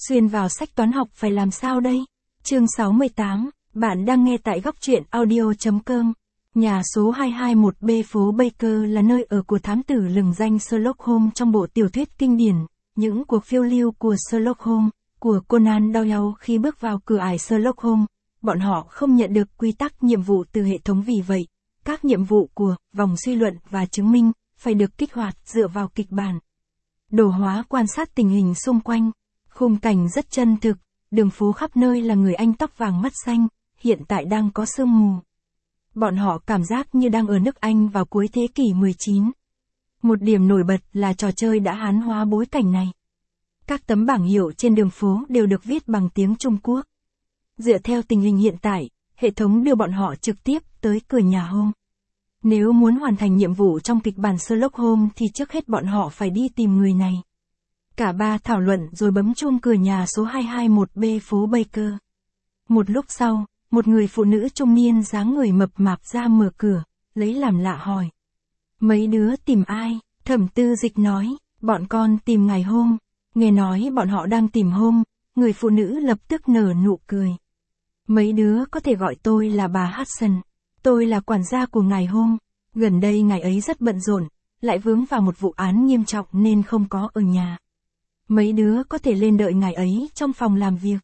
Xuyên vào sách toán học phải làm sao đây? Chương 68, bạn đang nghe tại góc truyện audio.com. Nhà số 221B phố Baker là nơi ở của thám tử lừng danh Sherlock Holmes trong bộ tiểu thuyết kinh điển, những cuộc phiêu lưu của Sherlock Holmes, của Conan Doyle. Khi bước vào cửa ải Sherlock Holmes, bọn họ không nhận được quy tắc nhiệm vụ từ hệ thống, vì vậy, các nhiệm vụ của vòng suy luận và chứng minh phải được kích hoạt dựa vào kịch bản. Đồ Hóa quan sát tình hình xung quanh, khung cảnh rất chân thực, đường phố khắp nơi là người Anh tóc vàng mắt xanh, hiện tại đang có sương mù. Bọn họ cảm giác như đang ở nước Anh vào cuối thế kỷ 19. Một điểm nổi bật là trò chơi đã hán hóa bối cảnh này. Các tấm bảng hiệu trên đường phố đều được viết bằng tiếng Trung Quốc. Dựa theo tình hình hiện tại, hệ thống đưa bọn họ trực tiếp tới cửa nhà Holmes. Nếu muốn hoàn thành nhiệm vụ trong kịch bản Sherlock Holmes thì trước hết bọn họ phải đi tìm người này. Cả ba thảo luận rồi bấm chuông cửa nhà số 221B phố Baker. Một lúc sau, một người phụ nữ trung niên dáng người mập mạp ra mở cửa, lấy làm lạ hỏi. Mấy đứa tìm ai? Thẩm Tư Dịch nói, bọn con tìm ngài Holmes. Nghe nói bọn họ đang tìm Holmes, người phụ nữ lập tức nở nụ cười. Mấy đứa có thể gọi tôi là bà Hudson. Tôi là quản gia của ngài Holmes. Gần đây ngài ấy rất bận rộn, lại vướng vào một vụ án nghiêm trọng nên không có ở nhà. Mấy đứa có thể lên đợi ngài ấy trong phòng làm việc.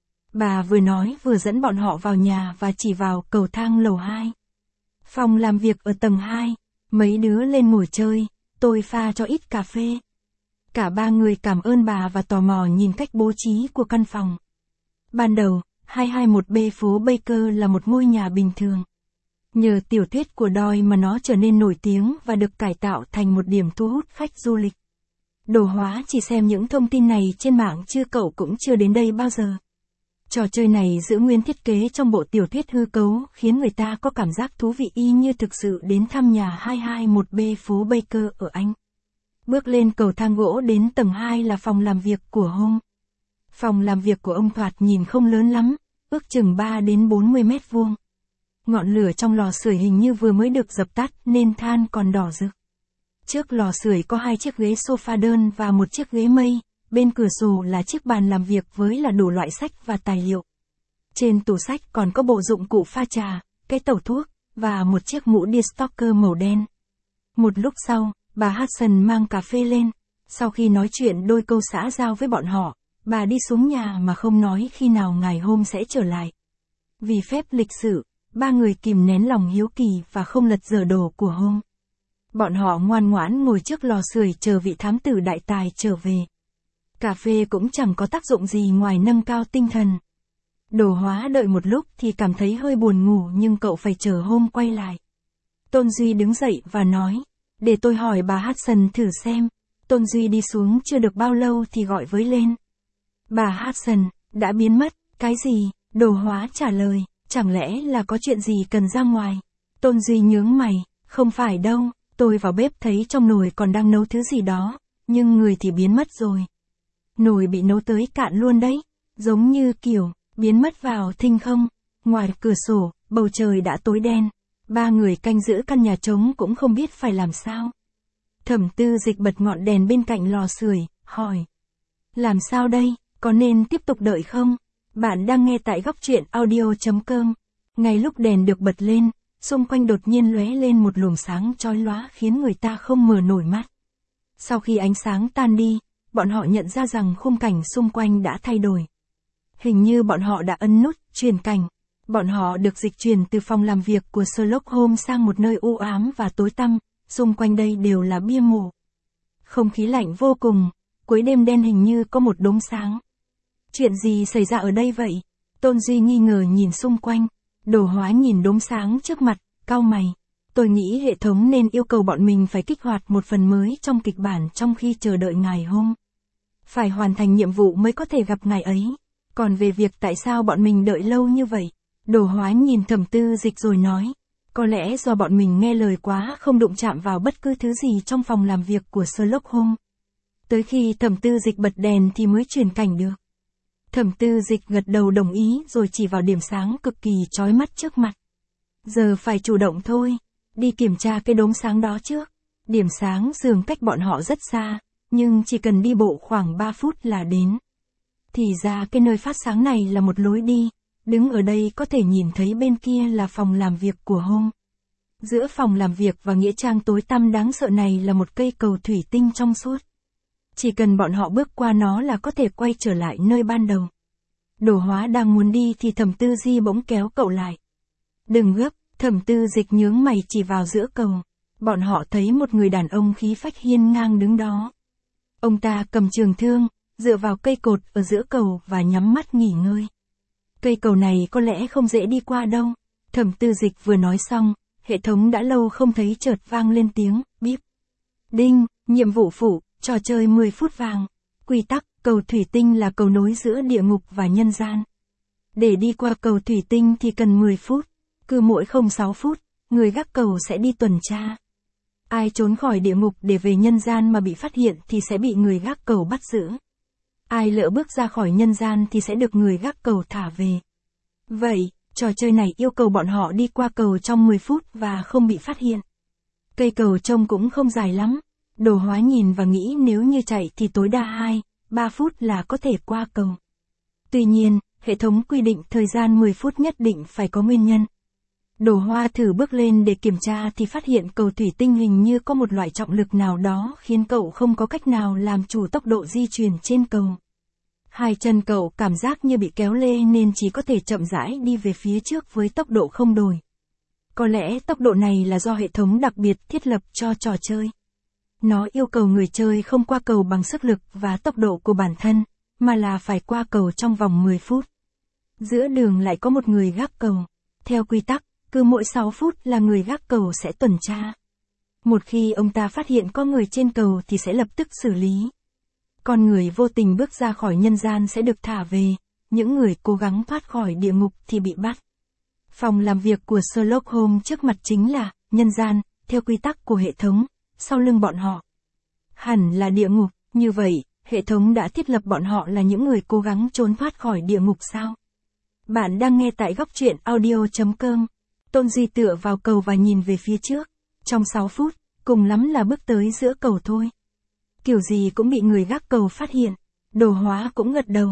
Bà vừa nói vừa dẫn bọn họ vào nhà và chỉ vào cầu thang lầu 2. Phòng làm việc ở tầng 2, mấy đứa lên ngồi chơi, tôi pha cho ít cà phê. Cả ba người cảm ơn bà và tò mò nhìn cách bố trí của căn phòng. Ban đầu, 221B phố Baker là một ngôi nhà bình thường. Nhờ tiểu thuyết của Doyle mà nó trở nên nổi tiếng và được cải tạo thành một điểm thu hút khách du lịch. Đồ Hóa chỉ xem những thông tin này trên mạng chứ cậu cũng chưa đến đây bao giờ. Trò chơi này giữ nguyên thiết kế trong bộ tiểu thuyết hư cấu khiến người ta có cảm giác thú vị y như thực sự đến thăm nhà 221B phố Baker ở Anh. Bước lên cầu thang gỗ đến tầng 2 là phòng làm việc của Holmes. Phòng làm việc của ông thoạt nhìn không lớn lắm, ước chừng 3 đến 40 mét vuông. Ngọn lửa trong lò sưởi hình như vừa mới được dập tắt nên than còn đỏ rực. Trước lò sưởi có 2 chiếc ghế sofa đơn và một chiếc ghế mây, bên cửa sổ là chiếc bàn làm việc với là đủ loại sách và tài liệu. Trên tủ sách còn có bộ dụng cụ pha trà, cái tẩu thuốc, và một chiếc mũ Deerstalker màu đen. Một lúc sau, bà Hudson mang cà phê lên, sau khi nói chuyện đôi câu xã giao với bọn họ, bà đi xuống nhà mà không nói khi nào ngài Holmes sẽ trở lại. Vì phép lịch sự, ba người kìm nén lòng hiếu kỳ và không lật dở đồ của Holmes. Bọn họ ngoan ngoãn ngồi trước lò sưởi chờ vị thám tử đại tài trở về. Cà phê cũng chẳng có tác dụng gì ngoài nâng cao tinh thần. Đồ Hóa đợi một lúc thì cảm thấy hơi buồn ngủ nhưng cậu phải chờ Holmes quay lại. Tôn Duy đứng dậy và nói, để tôi hỏi bà Hudson thử xem. Tôn Duy đi xuống chưa được bao lâu thì gọi với lên. Bà Hudson, đã biến mất, cái gì? Đồ Hóa trả lời, chẳng lẽ là có chuyện gì cần ra ngoài? Tôn Duy nhướng mày, không phải đâu, tôi vào bếp thấy trong nồi còn đang nấu thứ gì đó, nhưng người thì biến mất rồi. Nồi bị nấu tới cạn luôn đấy, giống như kiểu, biến mất vào thinh không. Ngoài cửa sổ, bầu trời đã tối đen, ba người canh giữ căn nhà trống cũng không biết phải làm sao. Thẩm Tư Dịch bật ngọn đèn bên cạnh lò sưởi, hỏi. Làm sao đây, có nên tiếp tục đợi không? Bạn đang nghe tại góc truyện audio.com. Ngay lúc đèn được bật lên, xung quanh đột nhiên lóe lên một luồng sáng chói lóa khiến người ta không mở nổi mắt. Sau khi ánh sáng tan đi, bọn họ nhận ra rằng khung cảnh xung quanh đã thay đổi. Hình như bọn họ đã ấn nút chuyển cảnh. Bọn họ được dịch chuyển từ phòng làm việc của Sherlock Holmes sang một nơi u ám và tối tăm, xung quanh đây đều là bia mộ. Không khí lạnh vô cùng, cuối đêm đen hình như có một đốm sáng. Chuyện gì xảy ra ở đây vậy? Tôn Duy nghi ngờ nhìn xung quanh. Đồ Hóa nhìn đốm sáng trước mặt, cau mày. Tôi nghĩ hệ thống nên yêu cầu bọn mình phải kích hoạt một phần mới trong kịch bản trong khi chờ đợi ngài Holmes. Phải hoàn thành nhiệm vụ mới có thể gặp ngài ấy. Còn về việc tại sao bọn mình đợi lâu như vậy, Đồ Hóa nhìn Thẩm Tư Dịch rồi nói. Có lẽ do bọn mình nghe lời quá không đụng chạm vào bất cứ thứ gì trong phòng làm việc của Sherlock Holmes. Tới khi Thẩm Tư Dịch bật đèn thì mới chuyển cảnh được. Thẩm Tư Dịch gật đầu đồng ý rồi chỉ vào điểm sáng cực kỳ chói mắt trước mặt. Giờ phải chủ động thôi, đi kiểm tra cái đốm sáng đó trước. Điểm sáng dường cách bọn họ rất xa, nhưng chỉ cần đi bộ khoảng 3 phút là đến. Thì ra cái nơi phát sáng này là một lối đi, đứng ở đây có thể nhìn thấy bên kia là phòng làm việc của Holmes. Giữa phòng làm việc và nghĩa trang tối tăm đáng sợ này là một cây cầu thủy tinh trong suốt. Chỉ cần bọn họ bước qua nó là có thể quay trở lại nơi ban đầu. Đồ Hóa đang muốn đi thì Thẩm Tư Di bỗng kéo cậu lại. Đừng gấp, Thẩm Tư Dịch nhướng mày chỉ vào giữa cầu. Bọn họ thấy một người đàn ông khí phách hiên ngang đứng đó. Ông ta cầm trường thương, dựa vào cây cột ở giữa cầu và nhắm mắt nghỉ ngơi. Cây cầu này có lẽ không dễ đi qua đâu. Thẩm Tư Dịch vừa nói xong, hệ thống đã lâu không thấy chợt vang lên tiếng, bíp. Đinh, nhiệm vụ phụ, trò chơi 10 phút vàng. Quy tắc, cầu thủy tinh là cầu nối giữa địa ngục và nhân gian. Để đi qua cầu thủy tinh thì cần 10 phút. Cứ mỗi 06 phút, người gác cầu sẽ đi tuần tra. Ai trốn khỏi địa ngục để về nhân gian mà bị phát hiện thì sẽ bị người gác cầu bắt giữ. Ai lỡ bước ra khỏi nhân gian thì sẽ được người gác cầu thả về. Vậy, trò chơi này yêu cầu bọn họ đi qua cầu trong 10 phút và không bị phát hiện. Cây cầu trông cũng không dài lắm. Đồ Hóa nhìn và nghĩ nếu như chạy thì tối đa 2-3 phút là có thể qua cầu. Tuy nhiên, hệ thống quy định thời gian 10 phút nhất định phải có nguyên nhân. Đồ Hóa thử bước lên để kiểm tra thì phát hiện cầu thủy tinh hình như có một loại trọng lực nào đó khiến cậu không có cách nào làm chủ tốc độ di chuyển trên cầu. Hai chân cậu cảm giác như bị kéo lê nên chỉ có thể chậm rãi đi về phía trước với tốc độ không đổi. Có lẽ tốc độ này là do hệ thống đặc biệt thiết lập cho trò chơi. Nó yêu cầu người chơi không qua cầu bằng sức lực và tốc độ của bản thân, mà là phải qua cầu trong vòng 10 phút. Giữa đường lại có một người gác cầu. Theo quy tắc, cứ mỗi 6 phút là người gác cầu sẽ tuần tra. Một khi ông ta phát hiện có người trên cầu thì sẽ lập tức xử lý. Con người vô tình bước ra khỏi nhân gian sẽ được thả về, những người cố gắng thoát khỏi địa ngục thì bị bắt. Phòng làm việc của Sherlock Holmes trước mặt chính là nhân gian, theo quy tắc của hệ thống, sau lưng bọn họ hẳn là địa ngục. Như vậy, hệ thống đã thiết lập bọn họ là những người cố gắng trốn thoát khỏi địa ngục sao? Bạn đang nghe tại góc truyện audio.com. Tôn Di tựa vào cầu và nhìn về phía trước. Trong 6 phút, cùng lắm là bước tới giữa cầu thôi. Kiểu gì cũng bị người gác cầu phát hiện. Đồ Hóa cũng gật đầu.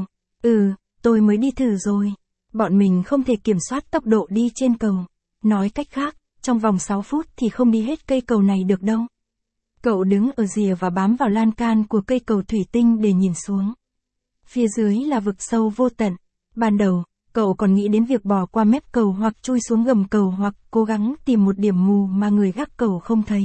Tôi mới đi thử rồi. Bọn mình không thể kiểm soát tốc độ đi trên cầu. Nói cách khác, trong vòng 6 phút thì không đi hết cây cầu này được đâu. Cậu đứng ở rìa và bám vào lan can của cây cầu thủy tinh để nhìn xuống. Phía dưới là vực sâu vô tận. Ban đầu, cậu còn nghĩ đến việc bò qua mép cầu hoặc chui xuống gầm cầu hoặc cố gắng tìm một điểm mù mà người gác cầu không thấy.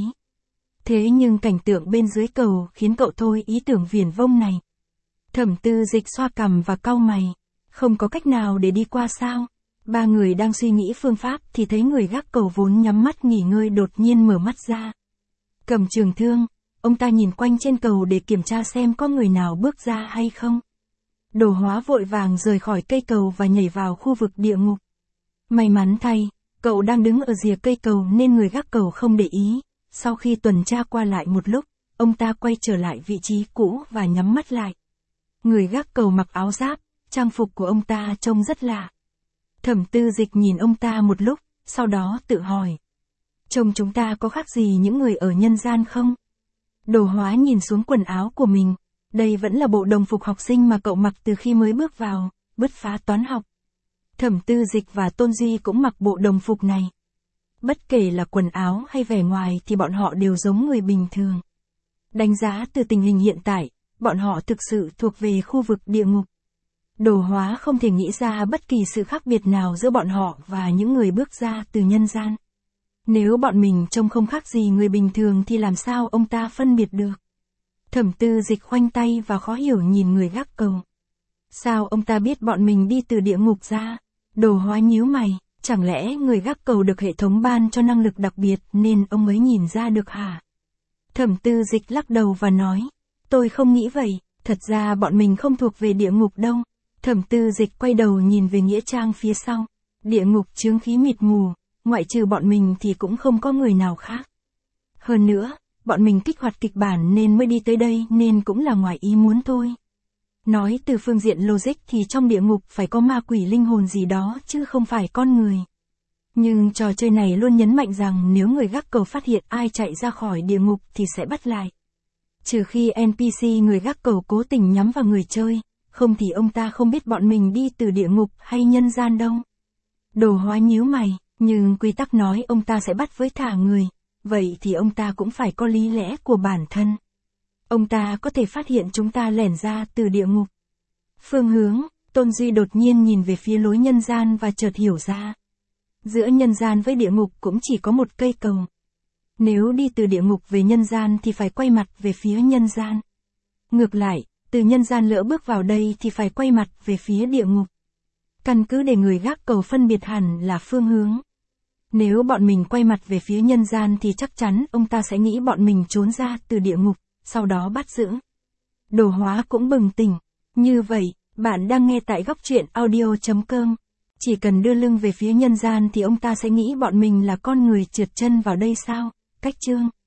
Thế nhưng cảnh tượng bên dưới cầu khiến cậu thôi ý tưởng viển vông này. Thẩm Tư Dịch xoa cằm và cau mày. Không có cách nào để đi qua sao? Ba người đang suy nghĩ phương pháp thì thấy người gác cầu vốn nhắm mắt nghỉ ngơi đột nhiên mở mắt ra. Cầm trường thương, ông ta nhìn quanh trên cầu để kiểm tra xem có người nào bước ra hay không. Đồ Hóa vội vàng rời khỏi cây cầu và nhảy vào khu vực địa ngục. May mắn thay, cậu đang đứng ở rìa cây cầu nên người gác cầu không để ý. Sau khi tuần tra qua lại một lúc, ông ta quay trở lại vị trí cũ và nhắm mắt lại. Người gác cầu mặc áo giáp, trang phục của ông ta trông rất lạ. Thẩm Tư Dịch nhìn ông ta một lúc, sau đó tự hỏi. Trông chúng ta có khác gì những người ở nhân gian không? Đồ Hóa nhìn xuống quần áo của mình. Đây vẫn là bộ đồng phục học sinh mà cậu mặc từ khi mới bước vào, bứt phá toán học. Thẩm Tư Dịch và Tôn Duy cũng mặc bộ đồng phục này. Bất kể là quần áo hay vẻ ngoài thì bọn họ đều giống người bình thường. Đánh giá từ tình hình hiện tại, bọn họ thực sự thuộc về khu vực địa ngục. Đồ Hóa không thể nghĩ ra bất kỳ sự khác biệt nào giữa bọn họ và những người bước ra từ nhân gian. Nếu bọn mình trông không khác gì người bình thường thì làm sao ông ta phân biệt được? Thẩm Tư Dịch khoanh tay và khó hiểu nhìn người gác cầu. Sao ông ta biết bọn mình đi từ địa ngục ra? Đồ Hóa nhíu mày, chẳng lẽ người gác cầu được hệ thống ban cho năng lực đặc biệt nên ông ấy nhìn ra được hả? Thẩm Tư Dịch lắc đầu và nói, tôi không nghĩ vậy, thật ra bọn mình không thuộc về địa ngục đâu. Thẩm Tư Dịch quay đầu nhìn về nghĩa trang phía sau. Địa ngục chướng khí mịt mù, ngoại trừ bọn mình thì cũng không có người nào khác. Hơn nữa, bọn mình kích hoạt kịch bản nên mới đi tới đây nên cũng là ngoài ý muốn thôi. Nói từ phương diện logic thì trong địa ngục phải có ma quỷ linh hồn gì đó chứ không phải con người. Nhưng trò chơi này luôn nhấn mạnh rằng nếu người gác cầu phát hiện ai chạy ra khỏi địa ngục thì sẽ bắt lại. Trừ khi NPC người gác cầu cố tình nhắm vào người chơi, không thì ông ta không biết bọn mình đi từ địa ngục hay nhân gian đâu. Đồ Hóa nhíu mày, nhưng quy tắc nói ông ta sẽ bắt với thả người, vậy thì ông ta cũng phải có lý lẽ của bản thân. Ông ta có thể phát hiện chúng ta lẻn ra từ địa ngục. Phương hướng, Tôn Duy đột nhiên nhìn về phía lối nhân gian và chợt hiểu ra. Giữa nhân gian với địa ngục cũng chỉ có một cây cầu. Nếu đi từ địa ngục về nhân gian thì phải quay mặt về phía nhân gian. Ngược lại, từ nhân gian lỡ bước vào đây thì phải quay mặt về phía địa ngục. Căn cứ để người gác cầu phân biệt hẳn là phương hướng. Nếu bọn mình quay mặt về phía nhân gian thì chắc chắn ông ta sẽ nghĩ bọn mình trốn ra từ địa ngục, sau đó bắt giữ. Đồ Hóa cũng bừng tỉnh. Như vậy, bạn đang nghe tại góc truyện audio.com. Chỉ cần đưa lưng về phía nhân gian thì ông ta sẽ nghĩ bọn mình là con người trượt chân vào đây sao? Cách chương